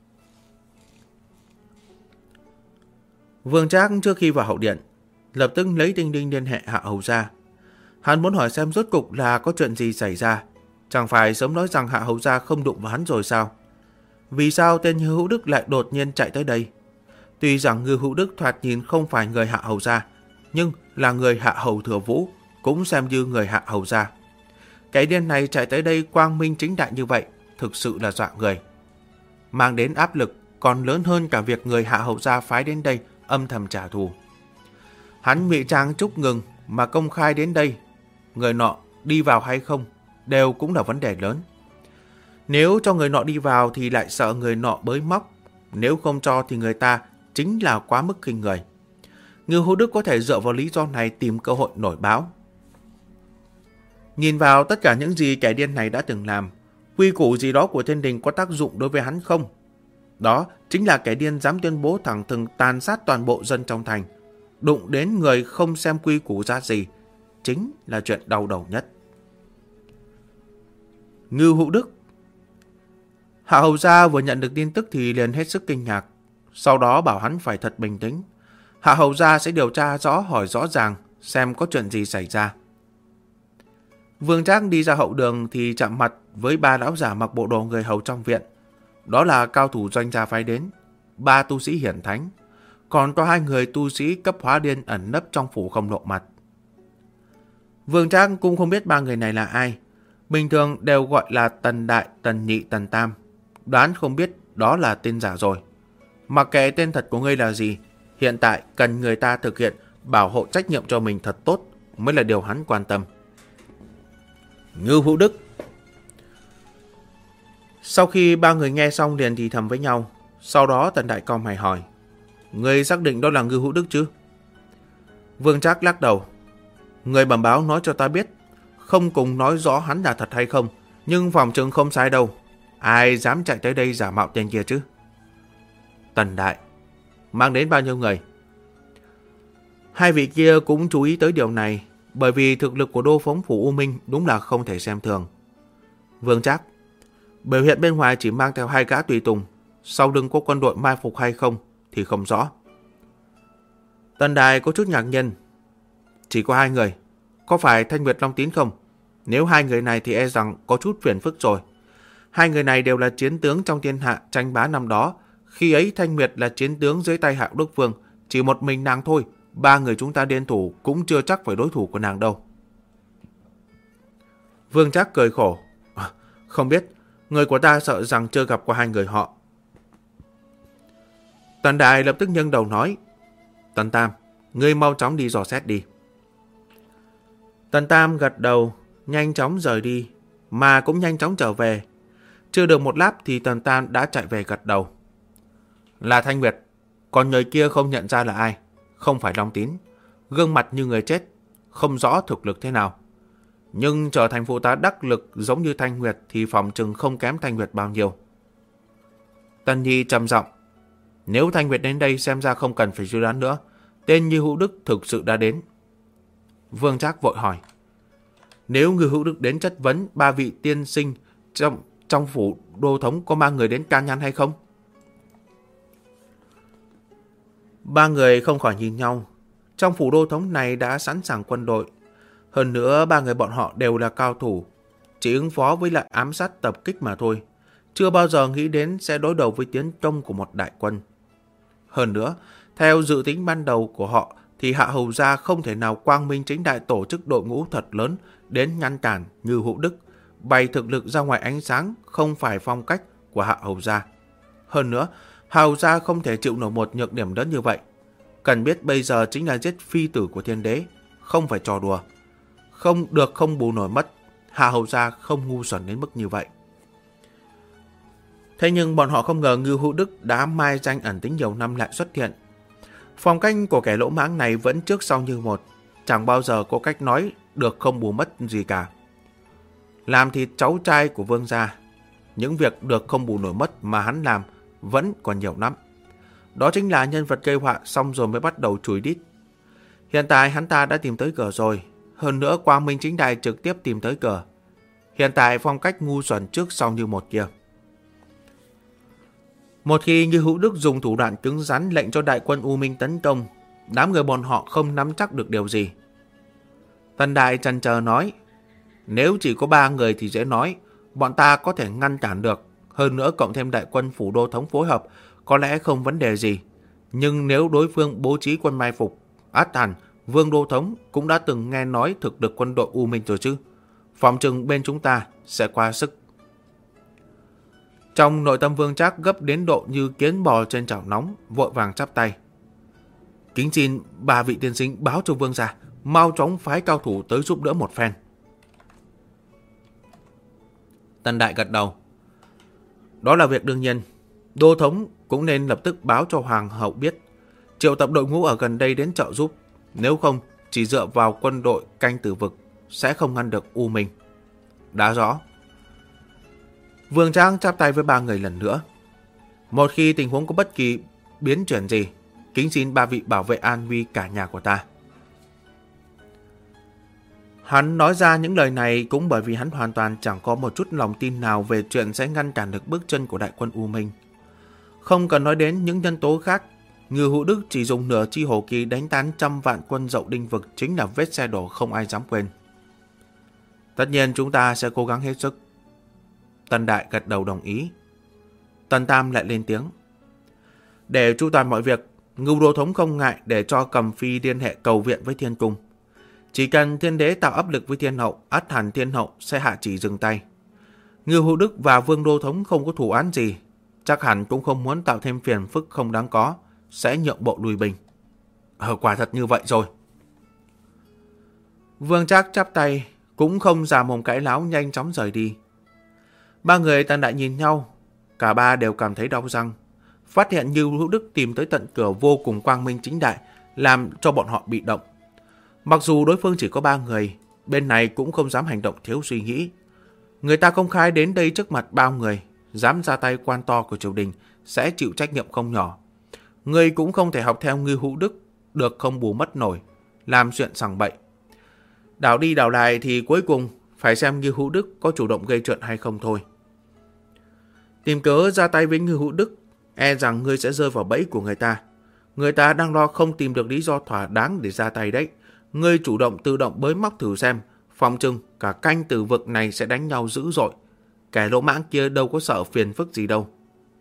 Vương Trác trước khi vào hậu điện, lập tức lấy tinh linh liên hệ Hạ Hầu gia. Hắn muốn hỏi xem rốt cục là có chuyện gì xảy ra. Chẳng phải sớm nói rằng Hạ Hầu gia không đụng vào hắn rồi sao? Vì sao tên Ngưu Hữu Đức lại đột nhiên chạy tới đây? Tuy rằng Ngưu Hữu Đức thoạt nhìn không phải người Hạ Hầu gia, nhưng là người Hạ Hầu Thừa Vũ, cũng xem như người Hạ Hầu gia. Cái điên này chạy tới đây quang minh chính đại như vậy, thực sự là dọa người. Mang đến áp lực còn lớn hơn cả việc người Hạ Hầu gia phái đến đây âm thầm trả thù. Hắn ngụy trang chúc ngừng mà công khai đến đây, người nọ đi vào hay không đều cũng là vấn đề lớn. Nếu cho người nọ đi vào thì lại sợ người nọ bới móc, nếu không cho thì người ta chính là quá mức khinh người. Ngưu Hữu Đức có thể dựa vào lý do này tìm cơ hội nổi báo. Nhìn vào tất cả những gì kẻ điên này đã từng làm, quy củ gì đó của thiên đình có tác dụng đối với hắn không? Đó chính là kẻ điên dám tuyên bố thẳng thừng tàn sát toàn bộ dân trong thành. Đụng đến người không xem quy củ ra gì, chính là chuyện đau đầu nhất. Ngưu Hữu Đức. Hạ Hầu gia vừa nhận được tin tức thì liền hết sức kinh ngạc. Sau đó bảo hắn phải thật bình tĩnh. Hạ Hầu gia sẽ điều tra rõ, hỏi rõ ràng xem có chuyện gì xảy ra. Vương Trác đi ra hậu đường thì chạm mặt với ba lão giả mặc bộ đồ người hầu trong viện. Đó là cao thủ doanh gia phái đến, 3 tu sĩ hiển thánh, còn có 2 người tu sĩ cấp hóa điên ẩn nấp trong phủ không lộ mặt. Vương Trác cũng không biết 3 người này là ai, bình thường đều gọi là Tần Đại, Tần Nhị, Tần Tam, đoán không biết đó là tên giả rồi. Mặc kệ tên thật của ngươi là gì, hiện tại cần người ta thực hiện bảo hộ trách nhiệm cho mình thật tốt mới là điều hắn quan tâm. Ngưu Hữu Đức. Sau khi 3 người nghe xong liền thì thầm với nhau. Sau đó Tần Đại cau mày hỏi: Ngươi xác định đó là Ngưu Hữu Đức chứ? Vương Trác lắc đầu: Người bẩm báo nói cho ta biết, không cùng nói rõ hắn là thật hay không, nhưng phòng chừng không sai đâu. Ai dám chạy tới đây giả mạo tên kia chứ? Tần Đại: Mang đến bao nhiêu người? 2 vị kia cũng chú ý tới điều này, bởi vì thực lực của đô phóng phủ U Minh đúng là không thể xem thường. Vương Trác: Biểu hiện bên ngoài chỉ mang theo 2 gã tùy tùng, sau lưng có quân đội mai phục hay không thì không rõ. Tần Đại có chút ngạc nhiên: Chỉ có 2 người, có phải Thanh Nguyệt Long Tín không? Nếu 2 người này thì e rằng có chút phiền phức rồi. 2 người này đều là chiến tướng trong thiên hạ tranh bá năm đó. Khi ấy Thanh Nguyệt là chiến tướng dưới tay Hạo Đức Vương, chỉ một mình nàng thôi, 3 người chúng ta liên thủ cũng chưa chắc phải đối thủ của nàng đâu. Vương Trác cười khổ: Không biết, người của ta sợ rằng chưa gặp qua 2 người họ. Tần Đại lập tức nhân đầu nói: Tần Tam, ngươi mau chóng đi dò xét đi. Tần Tam gật đầu, nhanh chóng rời đi, mà cũng nhanh chóng trở về. Chưa được một lát thì Tần Tam đã chạy về gật đầu. Là Thanh Nguyệt, còn người kia không nhận ra là ai, không phải Long Tín, gương mặt như người chết, không rõ thực lực thế nào. Nhưng trở thành phụ tá đắc lực giống như Thanh Nguyệt thì phòng chừng không kém Thanh Nguyệt bao nhiêu. Tần Nhi trầm giọng: Nếu Thanh Nguyệt đến đây xem ra không cần phải suy đoán nữa, tên Ngưu Hữu Đức thực sự đã đến. Vương Trác vội hỏi: Nếu Ngưu Hữu Đức đến chất vấn 3 vị tiên sinh trong phủ đô thống có mang người đến can nhăn hay không? 3 người không khỏi nhìn nhau. Trong phủ đô thống này đã sẵn sàng quân đội. Hơn nữa 3 người bọn họ đều là cao thủ, chỉ ứng phó với lại ám sát tập kích mà thôi. Chưa bao giờ nghĩ đến sẽ đối đầu với tiến công của một đại quân. Hơn nữa, theo dự tính ban đầu của họ thì Hạ Hầu Gia không thể nào quang minh chính đại tổ chức đội ngũ thật lớn đến ngăn cản Ngư Hữu Đức, bày thực lực ra ngoài ánh sáng không phải phong cách của Hạ Hầu Gia. Hơn nữa, Hạ Hầu Gia không thể chịu nổi một nhược điểm lớn như vậy. Cần biết bây giờ chính là giết phi tử của thiên đế, không phải trò đùa. Không được không bù nổi mất, Hạ Hầu Gia không ngu xuẩn đến mức như vậy. Thế nhưng bọn họ không ngờ Ngưu Hữu Đức đã mai danh ẩn tính nhiều năm lại xuất hiện. Phong cách của kẻ lỗ mãng này vẫn trước sau như một, chẳng bao giờ có cách nói được không bù mất gì cả. Làm thịt cháu trai của vương gia, những việc được không bù nổi mất mà hắn làm vẫn còn nhiều lắm. Đó chính là nhân vật gây họa xong rồi mới bắt đầu chùi đít. Hiện tại hắn ta đã tìm tới cửa rồi, hơn nữa quang minh chính đại trực tiếp tìm tới cửa. Hiện tại phong cách ngu xuẩn trước sau như một kia. Một khi Như Hữu Đức dùng thủ đoạn cứng rắn lệnh cho đại quân U Minh tấn công, đám người bọn họ không nắm chắc được điều gì. Tần Đại chần chờ nói, nếu chỉ có 3 người thì dễ nói, bọn ta có thể ngăn cản được. Hơn nữa cộng thêm đại quân phủ đô thống phối hợp, có lẽ không vấn đề gì. Nhưng nếu đối phương bố trí quân mai phục, át hẳn Vương đô thống cũng đã từng nghe nói thực lực quân đội U Minh rồi chứ. Phòng chừng bên chúng ta sẽ qua sức. Trong nội tâm Vương Trác gấp đến độ như kiến bò trên chảo nóng, vội vàng chắp tay. Kính xin 3 vị tiên sinh báo cho Vương gia, mau chóng phái cao thủ tới giúp đỡ một phen. Tần Đại gật đầu. Đó là việc đương nhiên. Đô thống cũng nên lập tức báo cho Hoàng hậu biết, triệu tập đội ngũ ở gần đây đến trợ giúp. Nếu không, chỉ dựa vào quân đội canh tử vực sẽ không ngăn được U Minh. Đã rõ. Vương Trác chắp tay với 3 người lần nữa. Một khi tình huống có bất kỳ biến chuyển gì, kính xin 3 vị bảo vệ an nguy cả nhà của ta. Hắn nói ra những lời này cũng bởi vì hắn hoàn toàn chẳng có một chút lòng tin nào về chuyện sẽ ngăn cản được bước chân của đại quân U Minh. Không cần nói đến những nhân tố khác, Ngư Hữu Đức chỉ dùng nửa chi hổ kỳ đánh tán trăm vạn quân Dậu Đinh vực chính là vết xe đổ không ai dám quên. Tất nhiên chúng ta sẽ cố gắng hết sức. Tần Đại gật đầu đồng ý. Tần Tam lại lên tiếng. Để chu toàn mọi việc, Ngưu đô thống không ngại để cho Cầm Phi liên hệ cầu viện với Thiên Cung. Chỉ cần thiên đế tạo áp lực với thiên hậu, ắt hẳn thiên hậu sẽ hạ chỉ dừng tay. Ngưu Hữu Đức và Vương đô thống không có thù oán gì, chắc hẳn cũng không muốn tạo thêm phiền phức không đáng có, sẽ nhượng bộ lùi binh. Quả thật như vậy rồi. Vương Trác chắp tay, cũng không giả mồm cãi láo, nhanh chóng rời đi. 3 người Tần Đại nhìn nhau, cả 3 đều cảm thấy đau răng. Phát hiện Ngưu Hữu Đức tìm tới tận cửa vô cùng quang minh chính đại, làm cho bọn họ bị động. Mặc dù đối phương chỉ có 3 người, bên này cũng không dám hành động thiếu suy nghĩ. Người ta công khai đến đây trước mặt bao người, dám ra tay quan to của triều đình sẽ chịu trách nhiệm không nhỏ. Người cũng không thể học theo Ngưu Hữu Đức, được không bù mất nổi, làm chuyện sằng bậy. Đảo đi đảo lại thì cuối cùng phải xem Ngưu Hữu Đức có chủ động gây chuyện hay không thôi. Tìm cớ ra tay với Ngưu Hữu Đức, e rằng ngươi sẽ rơi vào bẫy của người ta. Người ta đang lo không tìm được lý do thỏa đáng để ra tay đấy. Ngươi chủ động tự động bới móc thử xem, phòng chừng cả canh tử vực này sẽ đánh nhau dữ dội. Kẻ lỗ mãng kia đâu có sợ phiền phức gì đâu.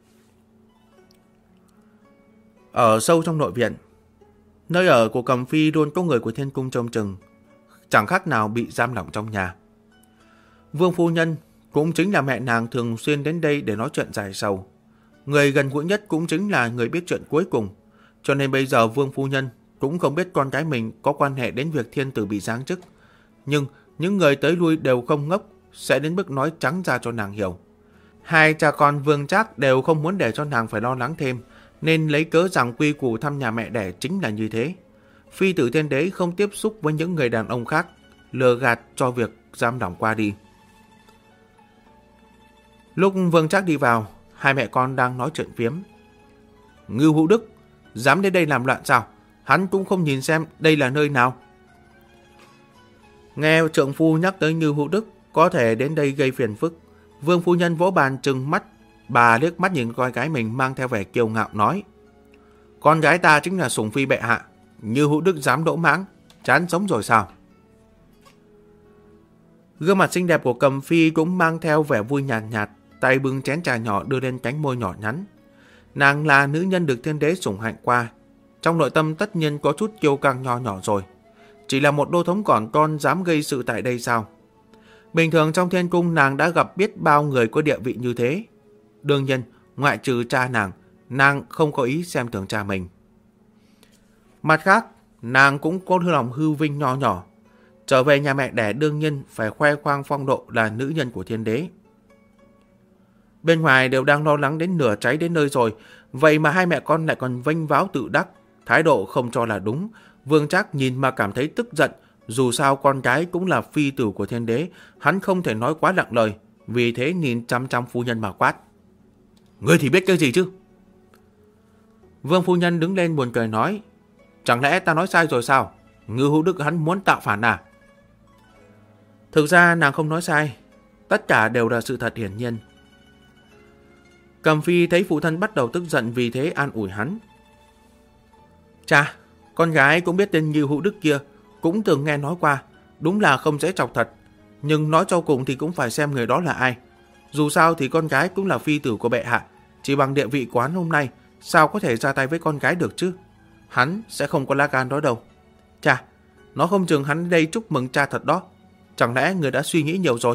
Ở sâu trong nội viện, nơi ở của Cầm Phi luôn có người của Thiên Cung trông chừng, chẳng khác nào bị giam lỏng trong nhà. Vương phu nhân cũng chính là mẹ nàng thường xuyên đến đây để nói chuyện giải sầu. Người gần gũi nhất cũng chính là người biết chuyện cuối cùng. Cho nên bây giờ Vương phu nhân cũng không biết con cái mình có quan hệ đến việc thiên tử bị giáng chức. Nhưng những người tới lui đều không ngốc, sẽ đến mức nói trắng ra cho nàng hiểu. Hai cha con Vương Trác đều không muốn để cho nàng phải lo lắng thêm, nên lấy cớ rằng quy củ thăm nhà mẹ đẻ chính là như thế. Phi tử thiên đế không tiếp xúc với những người đàn ông khác, lừa gạt cho việc giam lỏng qua đi. Lúc Vương Trác đi vào, hai mẹ con đang nói chuyện phiếm. Ngưu Hữu Đức dám đến đây làm loạn sao? Hắn cũng không nhìn xem đây là nơi nào. Nghe trượng phu nhắc tới Ngưu Hữu Đức có thể đến đây gây phiền phức, Vương phu nhân vỗ bàn trừng mắt. Bà liếc mắt nhìn con gái mình mang theo vẻ kiêu ngạo nói: con gái ta chính là sủng phi bệ hạ, Như Hữu Đức dám đỗ mãng, chán sống rồi sao? Gương mặt xinh đẹp của Cầm Phi cũng mang theo vẻ vui nhàn nhạt, tay bưng chén trà nhỏ đưa lên cánh môi nhỏ nhắn. Nàng là nữ nhân được thiên đế sủng hạnh qua, trong nội tâm tất nhiên có chút kiêu căng nho nhỏ rồi. Chỉ là một đô thống còn con dám gây sự tại đây sao? Bình thường trong thiên cung nàng đã gặp biết bao người có địa vị như thế. Đương nhiên, ngoại trừ cha nàng không có ý xem thường cha mình. Mặt khác, nàng cũng có lòng hư vinh nho nhỏ. Trở về nhà mẹ đẻ đương nhiên phải khoe khoang phong độ là nữ nhân của thiên đế. Bên ngoài đều đang lo lắng đến nửa cháy đến nơi rồi, vậy mà hai mẹ con lại còn vênh váo tự đắc, thái độ không cho là đúng. Vương Trác nhìn mà cảm thấy tức giận, dù sao con gái cũng là phi tử của thiên đế, hắn không thể nói quá nặng lời, vì thế nhìn chăm chăm phu nhân mà quát. Ngươi thì biết cái gì chứ? Vương phu nhân đứng lên buồn cười nói, chẳng lẽ ta nói sai rồi sao? Ngư Hữu Đức hắn muốn tạo phản à? Thực ra nàng không nói sai, tất cả đều là sự thật hiển nhiên. Cầm Phi thấy phụ thân bắt đầu tức giận, vì thế an ủi hắn. Cha, con gái cũng biết tên Như Hữu Đức kia, cũng từng nghe nói qua, đúng là không dễ chọc thật. Nhưng nói cho cùng thì cũng phải xem người đó là ai. Dù sao thì con gái cũng là phi tử của bệ hạ, chỉ bằng địa vị quán hôm nay, sao có thể ra tay với con gái được chứ? Hắn sẽ không có lá gan đó đâu. Cha, nó không chừng hắn đây chúc mừng cha thật đó. Chẳng lẽ người đã suy nghĩ nhiều rồi?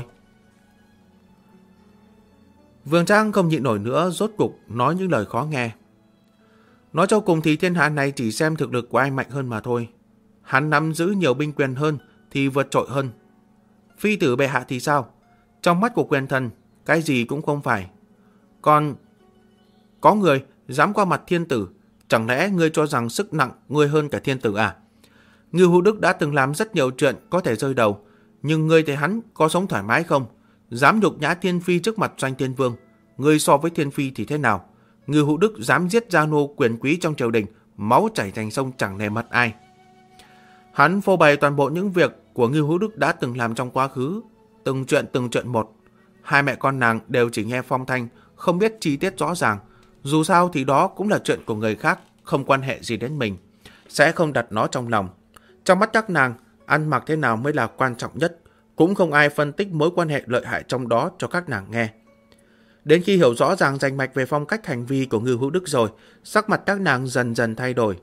Vương Trác không nhịn nổi nữa, rốt cục nói những lời khó nghe. Nói cho cùng thì thiên hạ này chỉ xem thực lực của ai mạnh hơn mà thôi. Hắn nắm giữ nhiều binh quyền hơn thì vượt trội hơn. Phi tử bệ hạ thì sao? Trong mắt của quyền thần, cái gì cũng không phải. Còn có người dám qua mặt thiên tử, chẳng lẽ ngươi cho rằng sức nặng ngươi hơn cả thiên tử à? Ngư Hữu Đức đã từng làm rất nhiều chuyện có thể rơi đầu, nhưng ngươi thấy hắn có sống thoải mái không? Dám nhục nhã thiên phi trước mặt Doanh Thiên Vương, ngươi so với thiên phi thì thế nào? Ngư Hữu Đức dám giết gia nô quyền quý trong triều đình, máu chảy thành sông chẳng nề mặt ai. Hắn phô bày toàn bộ những việc của Ngư Hữu Đức đã từng làm trong quá khứ, từng chuyện một. Hai mẹ con nàng đều chỉ nghe phong thanh, không biết chi tiết rõ ràng. Dù sao thì đó cũng là chuyện của người khác, không quan hệ gì đến mình, sẽ không đặt nó trong lòng. Trong mắt các nàng, ăn mặc thế nào mới là quan trọng nhất, cũng không ai phân tích mối quan hệ lợi hại trong đó cho các nàng nghe. Đến khi hiểu rõ ràng rành mạch về phong cách hành vi của Ngư Hữu Đức rồi, sắc mặt các nàng dần dần thay đổi.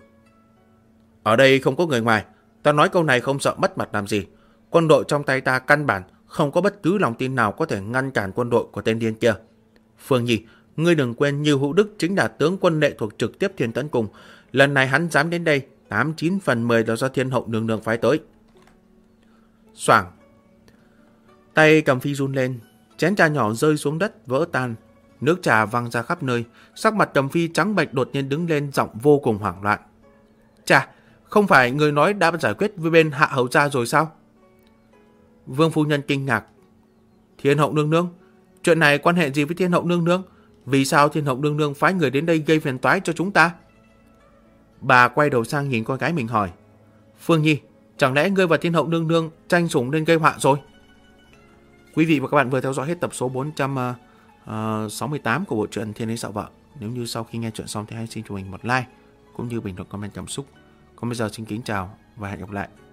Ở đây không có người ngoài, ta nói câu này không sợ mất mặt làm gì. Quân đội trong tay ta căn bản không có bất cứ lòng tin nào có thể ngăn cản quân đội của tên điên kia. Phương Nhi, ngươi đừng quên Như Hữu Đức chính là tướng quân lệ thuộc trực tiếp Thiên Tấn Cung. Lần này hắn dám đến đây, 89 phần 10 là do Thiên Hậu nương nương phái tới. Xoảng. Tay Cầm Phi run lên, chén trà nhỏ rơi xuống đất vỡ tan, nước trà văng ra khắp nơi. Sắc mặt Cầm Phi trắng bệch, đột nhiên đứng lên, giọng vô cùng hoảng loạn. Chà, không phải người nói đã giải quyết với bên Hạ Hầu gia rồi sao? Vương phu nhân kinh ngạc. Thiên Hậu nương nương? Chuyện này quan hệ gì với Thiên Hậu nương nương? Vì sao Thiên Hậu nương nương phái người đến đây gây phiền toái cho chúng ta? Bà quay đầu sang nhìn con gái mình hỏi. Phương Nhi, chẳng lẽ ngươi và Thiên Hậu nương nương tranh sủng nên gây họa rồi? Quý vị và các bạn vừa theo dõi hết tập số 468 của bộ truyện Thiên Đế Sợ Vợ. Nếu như sau khi nghe chuyện xong thì hãy xin cho mình một like cũng như bình luận comment cảm xúc. Còn bây giờ xin kính chào và hẹn gặp lại.